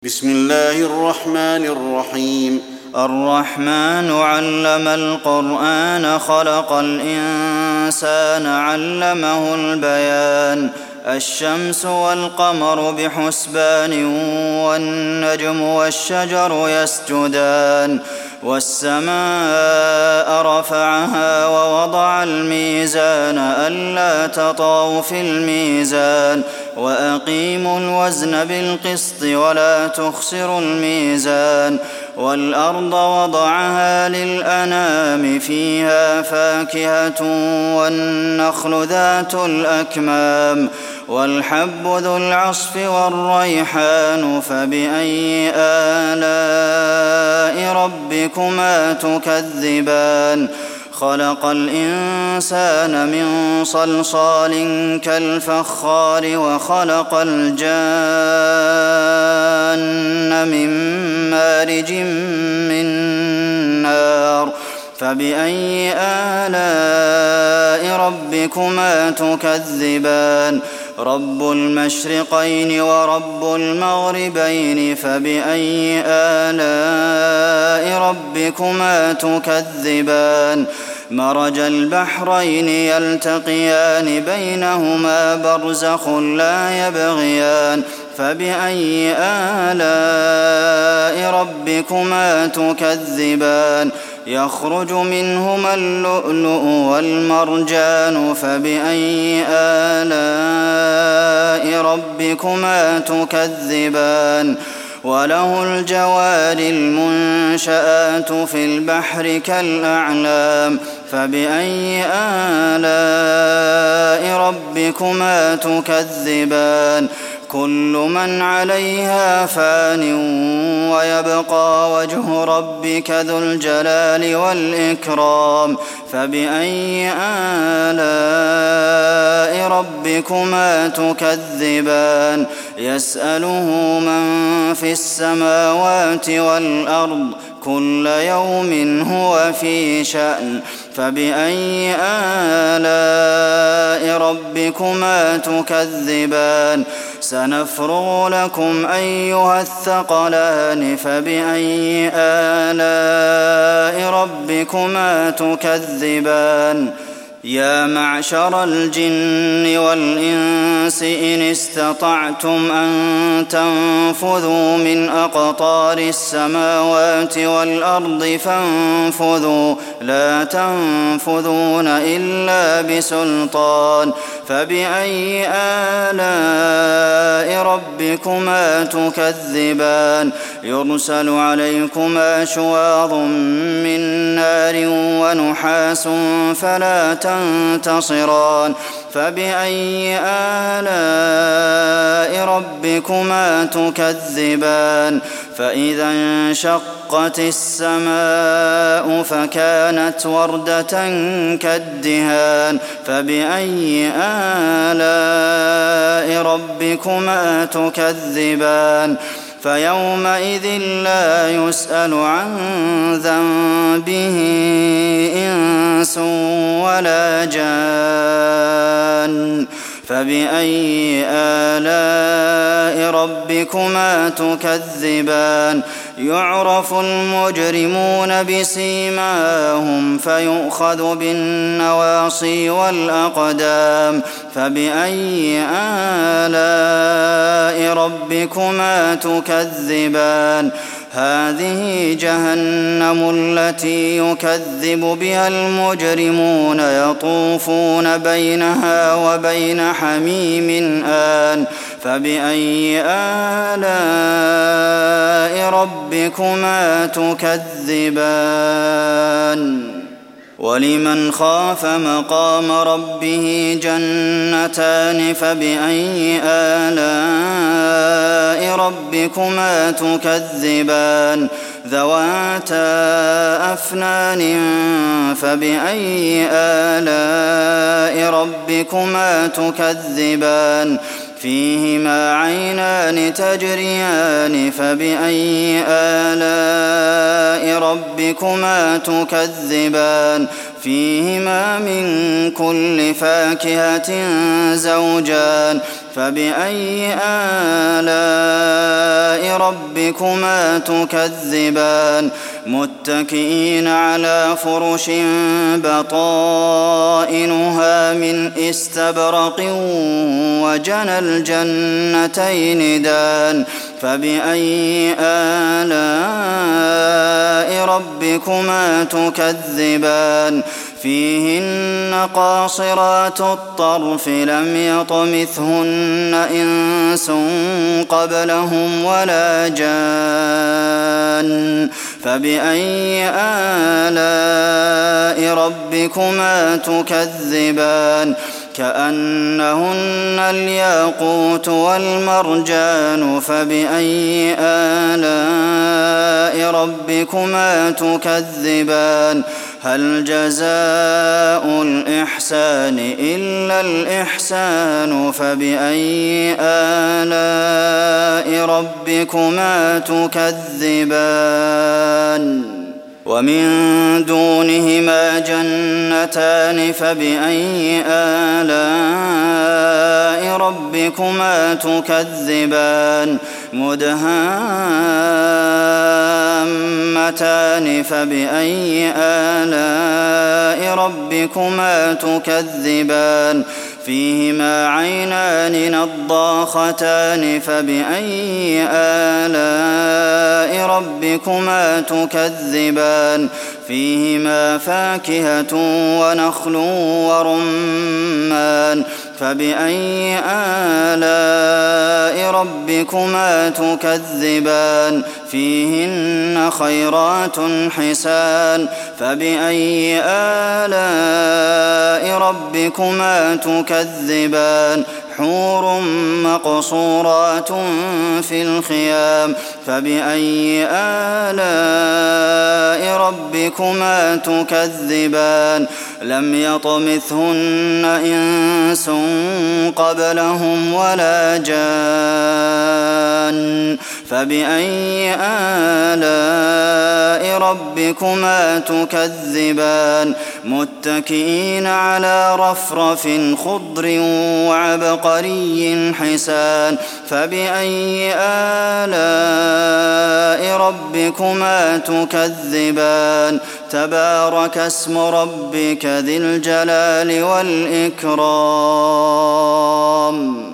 بسم الله الرحمن الرحيم الرحمن علم القرآن خلق الإنسان علمه البيان الشمس والقمر بحسبان والنجم والشجر يسجدان والسماء رفعها ووضع الميزان ألا تطغوا في الميزان وأقيموا الوزن بالقسط ولا تخسروا الميزان والأرض وضعها للأنام فيها فاكهة والنخل ذات الأكمام والحب ذو العصف والريحان فبأي آلاء ربكما تكذبان خلق الإنسان من صلصال كالفخار وخلق الجان من مارج من نار فبأي آلاء ربكما تكذبان رب المشرقين ورب المغربين فبأي آلاء ربكما تكذبان مرج البحرين يلتقيان بينهما برزخ لا يبغيان فبأي آلاء ربكما تكذبان يخرج منهما اللؤلؤ والمرجان فبأي آلاء ربكما تكذبان وله الجوار المنشآت في البحر كالأعلام فبأي آلاء ربكما تكذبان كل من عليها فان ويبقى وجه ربك ذو الجلال والإكرام فبأي آلاء ربكما تكذبان يسأله من في السماوات والأرض كل يوم هو في شأن فبأي آلاء ربكما تكذبان سنفرغ لكم أيها الثقلان فبأي آلاء ربكما تكذبان يا معشر الجن والإنس إن استطعتم أن تنفذوا من أقطار السماوات والأرض فانفذوا لا تنفذون إلا بسلطان فبأي آلاء ربكما تكذبان يرسل عليكما شواظ من نار ونحاس فلا تنتصران فبأي آلاء ربكما تكذبان فإذا انشقت السماء فكانت وردة كالدهان فبأي آلاء ربكما تكذبان فيومئذ لا يسأل عن ذنبه إنس ولا جان فبأي آلاء ربكما تكذبان يعرف المجرمون بسيماهم فيؤخذ بالنواصي والأقدام فبأي آلاء ربكما تكذبان هذه جهنم التي يكذب بها المجرمون يطوفون بينها وبين حميم آن فبأي آلاء ربكما تكذبان ولمن خاف مقام ربه جنتان فبأي آلاء ربكما تكذبان ذواتا أفنان فبأي آلاء ربكما تكذبان فيهما عينان تجريان فبأي آلاء ربكما تكذبان فيهما من كل فاكهة زوجان فبأي آلاء ربكما تكذبان متكئين على فرش بطائنها من استبرق وجنى الجنتين دان فبأي آلاء ربكما تكذبان فيهن قاصرات الطرف لم يطمثهن إنس قبلهم ولا جان فبأي آلاء ربكما تكذبان كأنهن الياقوت والمرجان فبأي آلاء ربكما تكذبان هل جزاء الإحسان إلا الإحسان فبأي آلاء ربكما تكذبان ومن دونهما جنتان فبأي آلاء ربكما تكذبان مدهامتان فبأي آلاء ربكما تكذبان فيهما عينان نضاختان فبأي آلاء ربكما تكذبان فيهما فاكهة ونخل ورمان فبأي آلاء ربكما تكذبان فيهن خيرات حسان فبأي آلاء ربكما تكذبان حور مقصورات في الخيام فبأي آلاء ربكما تكذبان لم يطمثهن إنس قبلهم ولا جان فبأي آلاء ربكما تكذبان متكئين على رفرف خضر وعبقري حسان فبأي آلاء ربكما تكذبان تبارك اسم ربك ذي الجلال والإكرام